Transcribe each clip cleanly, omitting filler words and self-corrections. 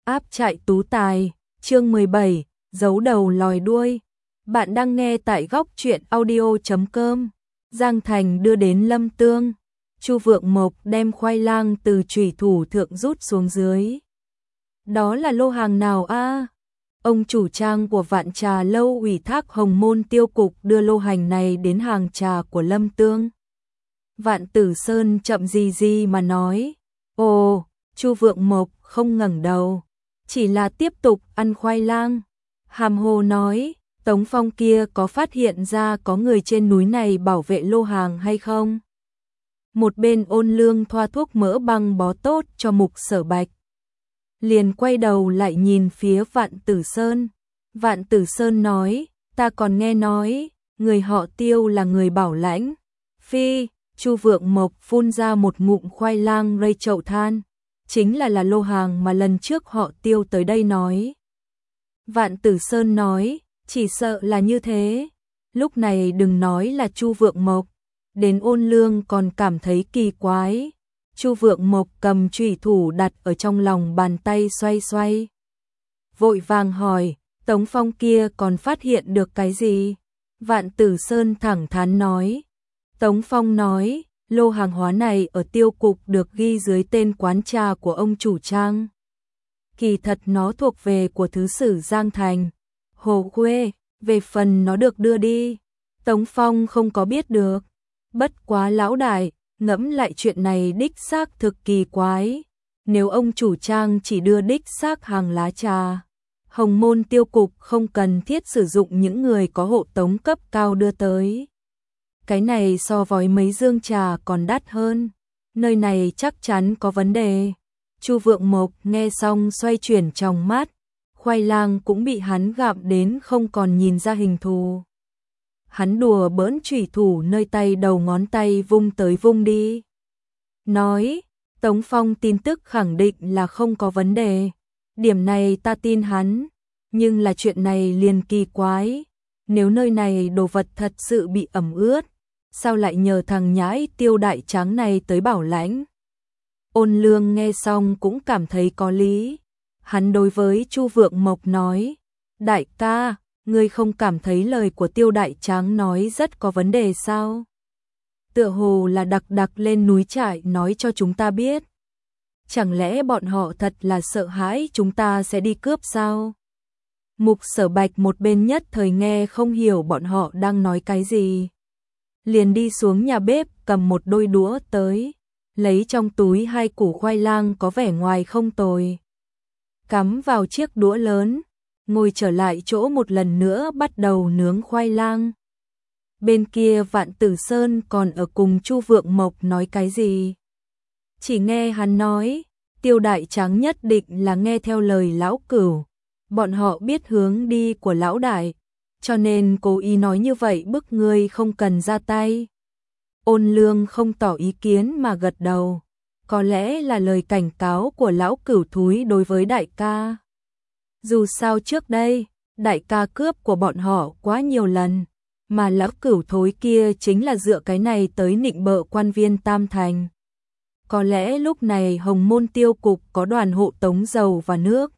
Áp trại tú tài, chương 17, giấu đầu lòi đuôi. Bạn đang nghe tại góc truyện audio.com. Giang Thành đưa đến Lâm Tương. Chu Vượng Mộc đem khoai lang từ chủy thủ thượng rút xuống dưới. Đó là lô hàng nào a? Ông chủ trang của Vạn Trà Lâu ủy thác Hồng Môn Tiêu Cục đưa lô hành này đến hàng trà của Lâm Tương. Vạn Tử Sơn chậm gì mà nói. Ồ, Chu Vượng Mộc không ngẩng đầu, chỉ là tiếp tục ăn khoai lang. Hàm hồ nói, Tống Phong kia có phát hiện ra có người trên núi này bảo vệ lô hàng hay không? Một bên Ôn Lương thoa thuốc mỡ băng bó tốt cho Mục Sở Bạch. Liền quay đầu lại nhìn phía Vạn Tử Sơn. Vạn Tử Sơn nói, ta còn nghe nói, người họ Tiêu là người bảo lãnh. Phi, Chu Vượng Mộc phun ra một ngụm khoai lang rây chậu than. Chính là lô hàng mà lần trước họ Tiêu tới đây nói. Vạn Tử Sơn nói, chỉ sợ là như thế. Lúc này đừng nói là Chu Vượng Mộc, đến Ôn Lương còn cảm thấy kỳ quái. Chu Vượng Mộc cầm chủy thủ đặt ở trong lòng bàn tay xoay xoay. Vội vàng hỏi, Tống Phong kia còn phát hiện được cái gì? Vạn Tử Sơn thẳng thắn nói. Tống Phong nói, lô hàng hóa này ở Tiêu Cục được ghi dưới tên quán trà của ông chủ trang. Kỳ thật nó thuộc về của thứ sử Giang Thành, Hồ Khuê, về phần nó được đưa đi. Tống Phong không có biết được. Bất quá lão đại, ngẫm lại chuyện này đích xác thực kỳ quái. Nếu ông chủ trang chỉ đưa đích xác hàng lá trà, Hồng Môn Tiêu Cục không cần thiết sử dụng những người có hộ tống cấp cao đưa tới. Cái này so với mấy dương trà còn đắt hơn. Nơi này chắc chắn có vấn đề. Chu Vượng Mộc nghe xong xoay chuyển trong mắt. Khoai lang cũng bị hắn gặm đến không còn nhìn ra hình thù. Hắn đùa bỡn chủy thủ nơi tay đầu ngón tay vung tới vung đi. Nói, Tống Phong tin tức khẳng định là không có vấn đề. Điểm này ta tin hắn. Nhưng là chuyện này liền kỳ quái. Nếu nơi này đồ vật thật sự bị ẩm ướt, sao lại nhờ thằng nhãi Tiêu đại tráng này tới bảo lãnh? Ôn Lương nghe xong cũng cảm thấy có lý. Hắn đối với Chu Vượng Mộc nói, đại ca, ngươi không cảm thấy lời của Tiêu đại tráng nói rất có vấn đề sao? Tựa hồ là đặc lên núi trại nói cho chúng ta biết. Chẳng lẽ bọn họ thật là sợ hãi chúng ta sẽ đi cướp sao? Mục Sở Bạch một bên nhất thời nghe không hiểu bọn họ đang nói cái gì. Liền đi xuống nhà bếp cầm một đôi đũa tới, lấy trong túi 2 củ khoai lang có vẻ ngoài không tồi. Cắm vào chiếc đũa lớn, ngồi trở lại chỗ một lần nữa bắt đầu nướng khoai lang. Bên kia Vạn Tử Sơn còn ở cùng Chu Vượng Mộc nói cái gì. Chỉ nghe hắn nói, Tiêu đại tráng nhất định là nghe theo lời lão cửu. Bọn họ biết hướng đi của lão đại, cho nên cố ý nói như vậy bức ngươi không cần ra tay. Ôn Lương không tỏ ý kiến mà gật đầu. Có lẽ là lời cảnh cáo của lão cửu thúi đối với đại ca. Dù sao trước đây, đại ca cướp của bọn họ quá nhiều lần, mà lão cửu thối kia chính là dựa cái này tới nịnh bợ quan viên Tam Thành. Có lẽ lúc này Hồng Môn Tiêu Cục có đoàn hộ tống dầu và nước.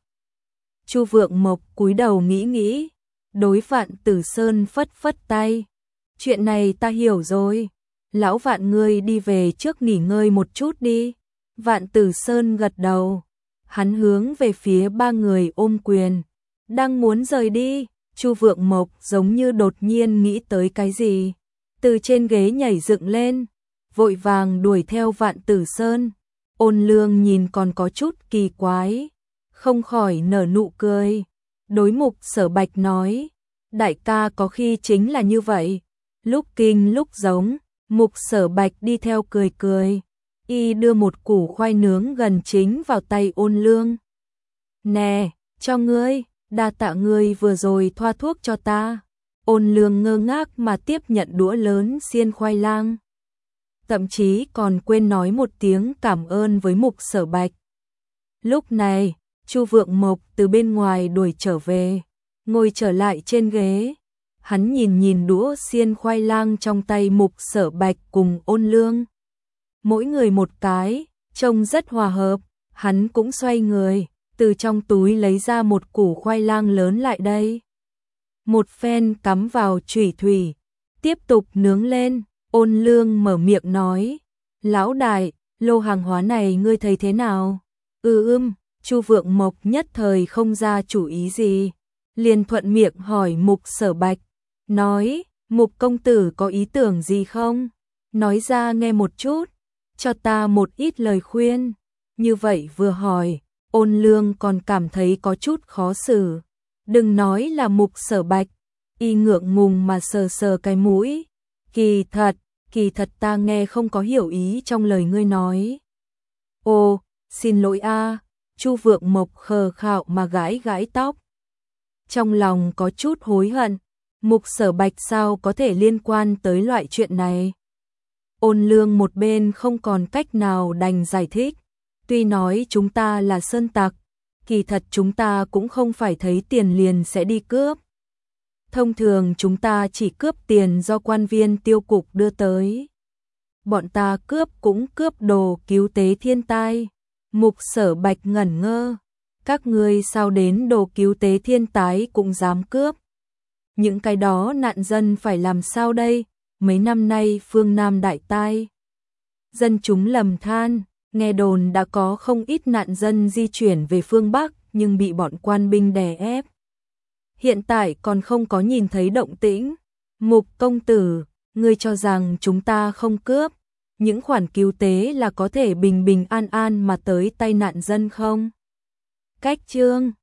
Chu Vượng Mộc cúi đầu nghĩ, đối Vạn Tử Sơn phất tay. Chuyện này ta hiểu rồi. Lão Vạn ngươi đi về trước nghỉ ngơi một chút đi. Vạn Tử Sơn gật đầu. Hắn hướng về phía 3 người ôm quyền. Đang muốn rời đi, Chu Vượng Mộc giống như đột nhiên nghĩ tới cái gì. Từ trên ghế nhảy dựng lên, vội vàng đuổi theo Vạn Tử Sơn. Ôn Lương nhìn còn có chút kỳ quái, không khỏi nở nụ cười. Đối Mục Sở Bạch nói, đại ca có khi chính là như vậy. Lúc kinh lúc giống, Mục Sở Bạch đi theo cười. Y đưa một củ khoai nướng gần chính vào tay Ôn Lương. Nè, cho ngươi, đa tạ ngươi vừa rồi thoa thuốc cho ta. Ôn Lương ngơ ngác mà tiếp nhận đũa lớn xiên khoai lang. Thậm chí còn quên nói một tiếng cảm ơn với Mục Sở Bạch. Lúc này, Chu Vượng Mộc từ bên ngoài đuổi trở về, ngồi trở lại trên ghế. Hắn nhìn đũa xiên khoai lang trong tay Mục Sở Bạch cùng Ôn Lương. Mỗi người một cái, trông rất hòa hợp. Hắn cũng xoay người, từ trong túi lấy ra một củ khoai lang lớn lại đây. Một phen cắm vào chủy thủy, tiếp tục nướng lên. Ôn Lương mở miệng nói, lão đại, lô hàng hóa này ngươi thấy thế nào? Chu Vượng Mộc nhất thời không ra chủ ý gì, liền thuận miệng hỏi Mục Sở Bạch, nói, Mục công tử có ý tưởng gì không? Nói ra nghe một chút, cho ta một ít lời khuyên. Như vậy vừa hỏi, Ôn Lương còn cảm thấy có chút khó xử. Đừng nói là Mục Sở Bạch, y ngượng ngùng mà sờ sờ cái mũi. Kỳ thật ta nghe không có hiểu ý trong lời ngươi nói. Ồ, xin lỗi a. Chu Vượng Mộc khờ khạo mà gãi gãi tóc. Trong lòng có chút hối hận, Mục Sở Bạch sao có thể liên quan tới loại chuyện này. Ôn Lương một bên không còn cách nào đành giải thích, tuy nói chúng ta là sơn tặc, kỳ thật chúng ta cũng không phải thấy tiền liền sẽ đi cướp. Thông thường chúng ta chỉ cướp tiền do quan viên tiêu cục đưa tới. Bọn ta cướp cũng cướp đồ cứu tế thiên tai. Mục Sở Bạch ngẩn ngơ, các ngươi sao đến đồ cứu tế thiên tai cũng dám cướp? Những cái đó nạn dân phải làm sao đây? Mấy năm nay phương Nam đại tai, dân chúng lầm than, nghe đồn đã có không ít nạn dân di chuyển về phương Bắc nhưng bị bọn quan binh đè ép. Hiện tại còn không có nhìn thấy động tĩnh. Mục công tử, ngươi cho rằng chúng ta không cướp, những khoản cứu tế là có thể bình bình an an mà tới tay nạn dân không? Cách chương